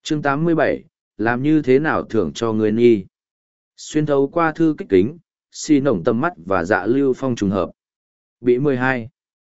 Chương 87, làm như thế nào thưởng cho người nghi. Xuyên thấu qua thư kích kính, xì nổng tầm mắt và Dạ Lưu Phong trùng hợp. Bị 12.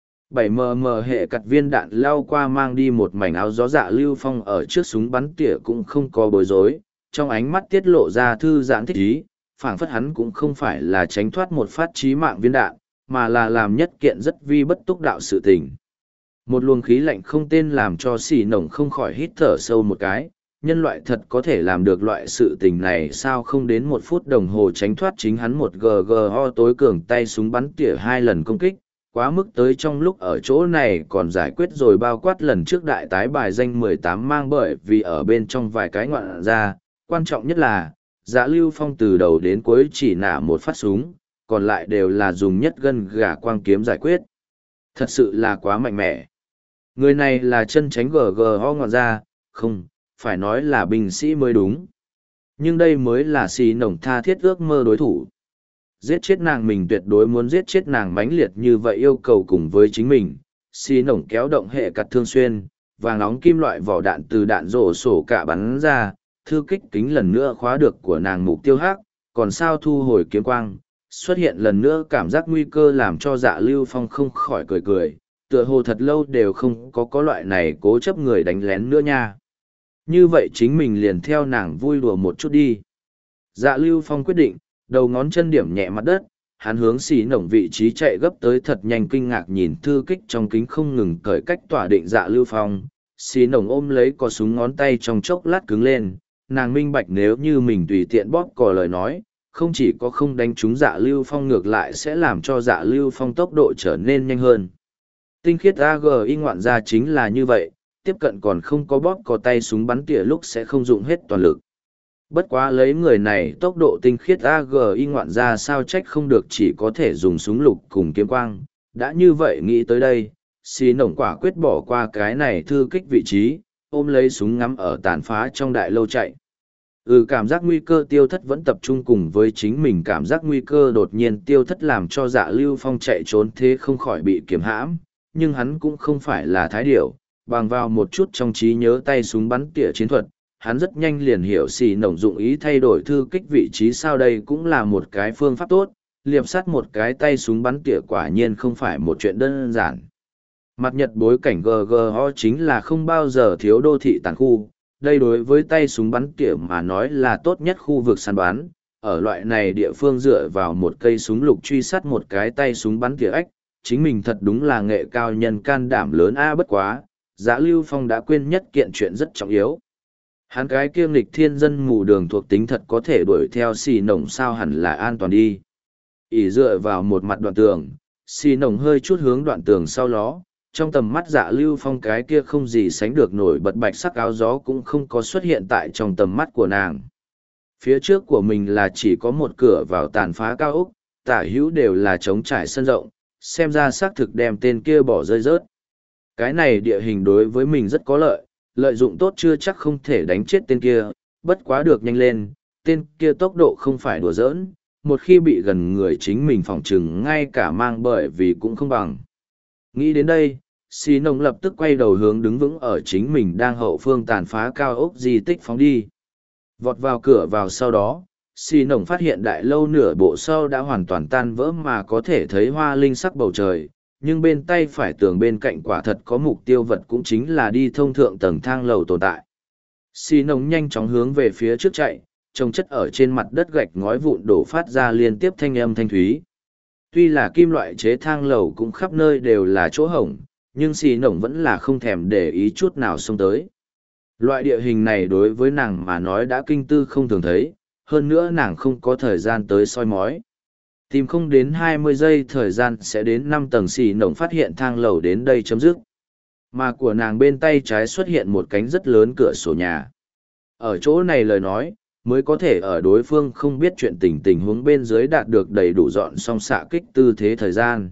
7mm hệ cặt viên đạn lao qua mang đi một mảnh áo gió. Dạ Lưu Phong ở trước súng bắn tỉa cũng không có bối rối, trong ánh mắt tiết lộ ra thư giãn thích ý, phảng phất hắn cũng không phải là tránh thoát một phát chí mạng viên đạn, mà là làm nhất kiện rất vi bất túc đạo sự tình. Một luồng khí lạnh không tên làm cho xì nổng không khỏi hít thở sâu một cái. Nhân loại thật có thể làm được loại sự tình này sao? Không đến 1 phút đồng hồ tránh thoát chính hắn một GGO tối cường tay súng bắn tỉa 2 lần công kích, quá mức tới trong lúc ở chỗ này còn giải quyết rồi bao quát lần trước đại tái bài danh 18 mang, bởi vì ở bên trong vài cái ngoạn ra, quan trọng nhất là, Dạ Lưu Phong từ đầu đến cuối chỉ nã một phát súng, còn lại đều là dùng nhất gân gà quang kiếm giải quyết. Thật sự là quá mạnh mẽ. Người này là chân tránh GGO ngoạn ra, không, phải nói là binh sĩ mới đúng. Nhưng đây mới là xì nổng tha thiết ước mơ đối thủ. Giết chết nàng, mình tuyệt đối muốn giết chết nàng mãnh liệt như vậy yêu cầu cùng với chính mình. Xì nổng kéo động hệ cặt thương xuyên, vàng nóng kim loại vỏ đạn từ đạn rổ sổ cả bắn ra, thư kích kính lần nữa khóa được của nàng mục tiêu hắc, còn sao thu hồi kiếm quang. Xuất hiện lần nữa cảm giác nguy cơ làm cho Dạ Lưu Phong không khỏi cười cười, tựa hồ thật lâu đều không có loại này cố chấp người đánh lén nữa nha. Như vậy chính mình liền theo nàng vui đùa một chút đi. Dạ Lưu Phong quyết định, đầu ngón chân điểm nhẹ mặt đất, hắn hướng xì nổng vị trí chạy gấp tới thật nhanh, kinh ngạc nhìn thư kích trong kính không ngừng cởi cách tỏa định Dạ Lưu Phong. Xì nổng ôm lấy cò súng, ngón tay trong chốc lát cứng lên, nàng minh bạch nếu như mình tùy tiện bóp cò lời nói, không chỉ có không đánh trúng Dạ Lưu Phong, ngược lại sẽ làm cho Dạ Lưu Phong tốc độ trở nên nhanh hơn. Tinh khiết AGI ngoạn ra chính là như vậy, tiếp cận còn không có bóp có tay súng bắn tỉa lúc sẽ không dụng hết toàn lực. Bất quá lấy người này tốc độ tinh khiết AGI ngoạn ra sao trách không được chỉ có thể dùng súng lục cùng kiếm quang. Đã như vậy nghĩ tới đây, xì nổng quả quyết bỏ qua cái này thư kích vị trí, ôm lấy súng ngắm ở tàn phá trong đại lâu chạy. Cảm giác nguy cơ tiêu thất vẫn tập trung cùng với chính mình cảm giác nguy cơ đột nhiên tiêu thất làm cho Dạ Lưu Phong chạy trốn thế không khỏi bị kiếm hãm, nhưng hắn cũng không phải là thái điểu, bằng vào một chút trong trí nhớ tay súng bắn tỉa chiến thuật, hắn rất nhanh liền hiểu xì nổng dụng ý thay đổi thư kích vị trí sao đây cũng là một cái phương pháp tốt, liệp sát một cái tay súng bắn tỉa quả nhiên không phải một chuyện đơn giản. Mặt nhật bối cảnh GGO chính là không bao giờ thiếu đô thị tàn khu, đây đối với tay súng bắn tỉa mà nói là tốt nhất khu vực săn bắn, ở loại này địa phương dựa vào một cây súng lục truy sát một cái tay súng bắn tỉa ếch, chính mình thật đúng là nghệ cao nhân can đảm lớn bất quá, Dạ Lưu Phong đã quên nhất kiện chuyện rất trọng yếu. Hắn cái kiêm lịch thiên dân mù đường thuộc tính thật có thể đuổi theo xì nổng sao, hẳn là an toàn đi. Ỉ dựa vào một mặt đoạn tường, xì nổng hơi chút hướng đoạn tường sau ló, trong tầm mắt Dạ Lưu Phong cái kia không gì sánh được nổi bật bạch sắc áo gió cũng không có xuất hiện tại trong tầm mắt của nàng. Phía trước của mình là chỉ có một cửa vào tàn phá cao ốc, tả hữu đều là trống trải sân rộng, xem ra xác thực đem tên kia bỏ rơi rớt. Cái này địa hình đối với mình rất có lợi, lợi dụng tốt chưa chắc không thể đánh chết tên kia, bất quá được nhanh lên, tên kia tốc độ không phải đùa giỡn, một khi bị gần người chính mình phỏng chừng ngay cả mang bởi vì cũng không bằng. Nghĩ đến đây, xì nồng lập tức quay đầu hướng đứng vững ở chính mình đang hậu phương tàn phá cao ốc di tích phóng đi. Vọt vào cửa vào sau đó, xì nồng phát hiện đại lâu nửa bộ sau đã hoàn toàn tan vỡ mà có thể thấy hoa linh sắc bầu trời, nhưng bên tay phải tường bên cạnh quả thật có mục tiêu vật cũng chính là đi thông thượng tầng thang lầu tồn tại. Xì nồng nhanh chóng hướng về phía trước chạy, trông chất ở trên mặt đất gạch ngói vụn đổ phát ra liên tiếp thanh âm thanh thúy. Tuy là kim loại chế thang lầu cũng khắp nơi đều là chỗ hổng, nhưng xì nồng vẫn là không thèm để ý chút nào xông tới. Loại địa hình này đối với nàng mà nói đã kinh tư không thường thấy, hơn nữa nàng không có thời gian tới soi mói. Tìm không đến 20 giây thời gian sẽ đến 5 tầng, xì nồng phát hiện thang lầu đến đây chấm dứt. Mà của nàng bên tay trái xuất hiện một cánh rất lớn cửa sổ nhà. Ở chỗ này lời nói, mới có thể ở đối phương không biết chuyện tình huống bên dưới đạt được đầy đủ dọn xong xạ kích tư thế thời gian.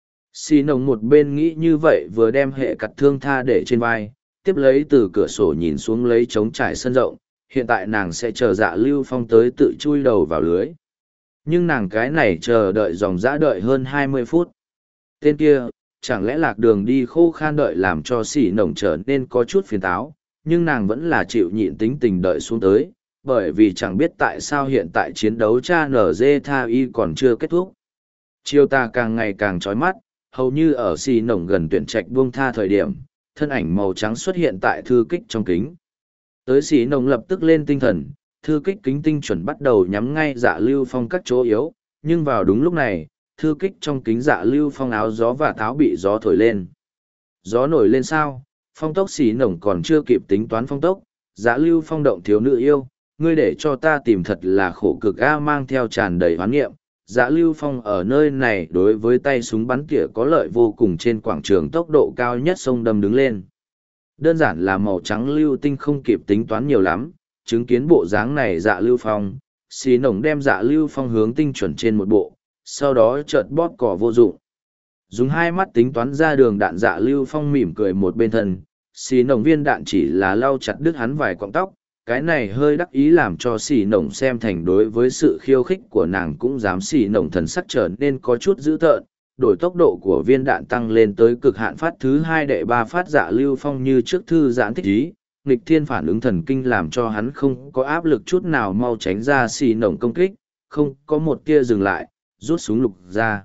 Xì nồng một bên nghĩ như vậy vừa đem hệ cặt thương tha để trên vai, tiếp lấy từ cửa sổ nhìn xuống lấy trống trải sân rộng, hiện tại nàng sẽ chờ Dạ Lưu Phong tới tự chui đầu vào lưới. Nhưng nàng cái này chờ đợi dòng dã đợi hơn 20 phút. Tên kia, chẳng lẽ lạc đường đi khô khan đợi làm cho xỉ nồng trở nên có chút phiền táo, nhưng nàng vẫn là chịu nhịn tính tình đợi xuống tới, bởi vì chẳng biết tại sao hiện tại chiến đấu cha NG Tha Y còn chưa kết thúc. Chiều tà càng ngày càng chói mắt, hầu như ở xì nổng gần tuyển trạch buông tha thời điểm, thân ảnh màu trắng xuất hiện tại thư kích trong kính. Tới xì nổng lập tức lên tinh thần, thư kích kính tinh chuẩn bắt đầu nhắm ngay Dạ Lưu Phong các chỗ yếu, nhưng vào đúng lúc này, thư kích trong kính Dạ Lưu Phong áo gió và tháo bị gió thổi lên. Gió nổi lên sao? Phong tốc xì nổng còn chưa kịp tính toán phong tốc, Dạ Lưu Phong động thiếu nữ yêu, ngươi để cho ta tìm thật là khổ cực a, mang theo tràn đầy hoán nghiệm. Dạ Lưu Phong ở nơi này đối với tay súng bắn tỉa có lợi vô cùng, trên quảng trường tốc độ cao nhất sông đâm đứng lên. Đơn giản là màu trắng lưu tinh không kịp tính toán nhiều lắm, chứng kiến bộ dáng này Dạ Lưu Phong, xì nổng đem Dạ Lưu Phong hướng tinh chuẩn trên một bộ, sau đó chợt bóp cỏ vô dụng. Dùng hai mắt tính toán ra đường đạn, Dạ Lưu Phong mỉm cười một bên thân, xì nổng viên đạn chỉ là lau chặt đứt hắn vài cọng tóc, cái này hơi đắc ý làm cho xì nổng xem thành đối với sự khiêu khích của nàng cũng dám. Xì nổng thần sắc trở nên có chút dữ tợn, đổi tốc độ của viên đạn tăng lên tới cực hạn, phát thứ 2 đệ 3 phát. Dạ Lưu Phong như trước thư giãn thích ý, nghịch thiên phản ứng thần kinh làm cho hắn không có áp lực chút nào, mau tránh ra xì nổng công kích, không có một tia dừng lại, rút súng lục ra.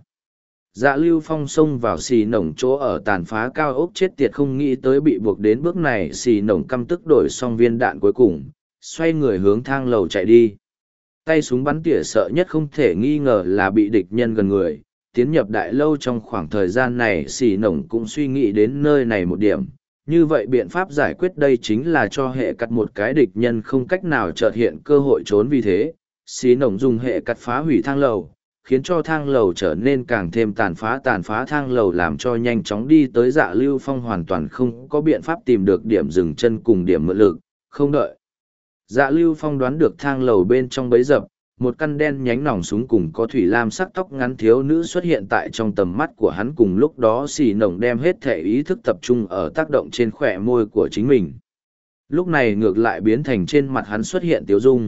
Dạ Lưu Phong xông vào xì nổng chỗ ở tàn phá cao ốc, chết tiệt không nghĩ tới bị buộc đến bước này. Xì nổng căm tức đổi xong viên đạn cuối cùng, xoay người hướng thang lầu chạy đi. Tay súng bắn tỉa sợ nhất không thể nghi ngờ là bị địch nhân gần người. Tiến nhập đại lâu trong khoảng thời gian này, xì nổng cũng suy nghĩ đến nơi này một điểm. Như vậy biện pháp giải quyết đây chính là cho hệ cắt một cái địch nhân không cách nào chợt hiện cơ hội trốn. Vì thế, xì nổng dùng hệ cắt phá hủy thang lầu, khiến cho thang lầu trở nên càng thêm tàn phá thang lầu làm cho nhanh chóng đi tới. Dạ Lưu Phong hoàn toàn không có biện pháp tìm được điểm dừng chân cùng điểm mượn lực, không đợi Dạ Lưu Phong đoán được thang lầu bên trong bấy dập, một căn đen nhánh nòng súng cùng có thủy lam sắc tóc ngắn thiếu nữ xuất hiện tại trong tầm mắt của hắn. Cùng lúc đó xì nổng đem hết thể ý thức tập trung ở tác động trên khỏe môi của chính mình. Lúc này ngược lại biến thành trên mặt hắn xuất hiện tiếu dung.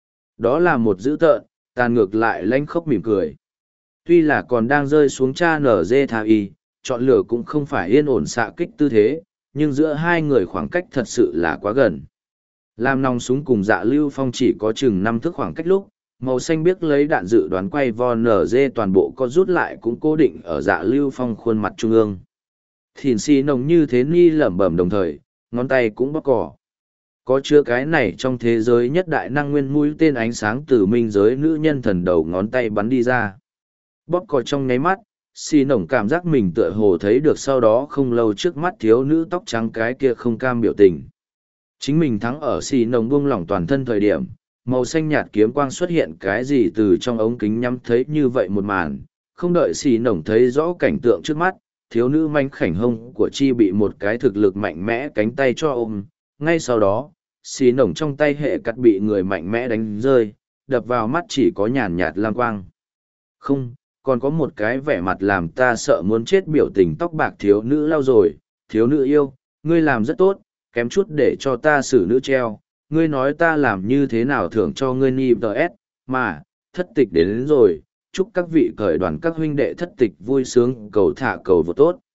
Đó là một dữ tợn, tàn ngược lại lanh khóc mỉm cười. Tuy là còn đang rơi xuống cha NG Tha Y, chọn lựa cũng không phải yên ổn xạ kích tư thế, nhưng giữa hai người khoảng cách thật sự là quá gần. Làm nòng súng cùng Dạ Lưu Phong chỉ có chừng 5 thước khoảng cách lúc, màu xanh biếc lấy đạn dự đoán quay vo NG toàn bộ có rút lại cũng cố định ở Dạ Lưu Phong khuôn mặt trung ương. Thìn xì nồng như thế ni lẩm bẩm đồng thời, ngón tay cũng bóp cỏ. Có chứa cái này trong thế giới nhất đại năng nguyên mũi tên ánh sáng từ minh giới nữ nhân thần đầu ngón tay bắn đi ra. Bóp cò trong nháy mắt, xì nổng cảm giác mình tựa hồ thấy được sau đó không lâu trước mắt thiếu nữ tóc trắng cái kia không cam biểu tình. Chính mình thắng ở xì nổng buông lỏng toàn thân thời điểm, màu xanh nhạt kiếm quang xuất hiện cái gì từ trong ống kính nhắm thấy như vậy một màn, không đợi xì nổng thấy rõ cảnh tượng trước mắt, thiếu nữ manh khảnh hông của chi bị một cái thực lực mạnh mẽ cánh tay cho ôm, ngay sau đó, xì nổng trong tay hệ cắt bị người mạnh mẽ đánh rơi, đập vào mắt chỉ có nhàn nhạt lam quang. Không, còn có một cái vẻ mặt làm ta sợ muốn chết biểu tình tóc bạc thiếu nữ lau rồi, thiếu nữ yêu, ngươi làm rất tốt, kém chút để cho ta xử nữ treo, ngươi nói ta làm như thế nào thưởng cho ngươi ni ts, mà, thất tịch đến rồi, chúc các vị cởi đoàn các huynh đệ thất tịch vui sướng cầu thả cầu vô tốt.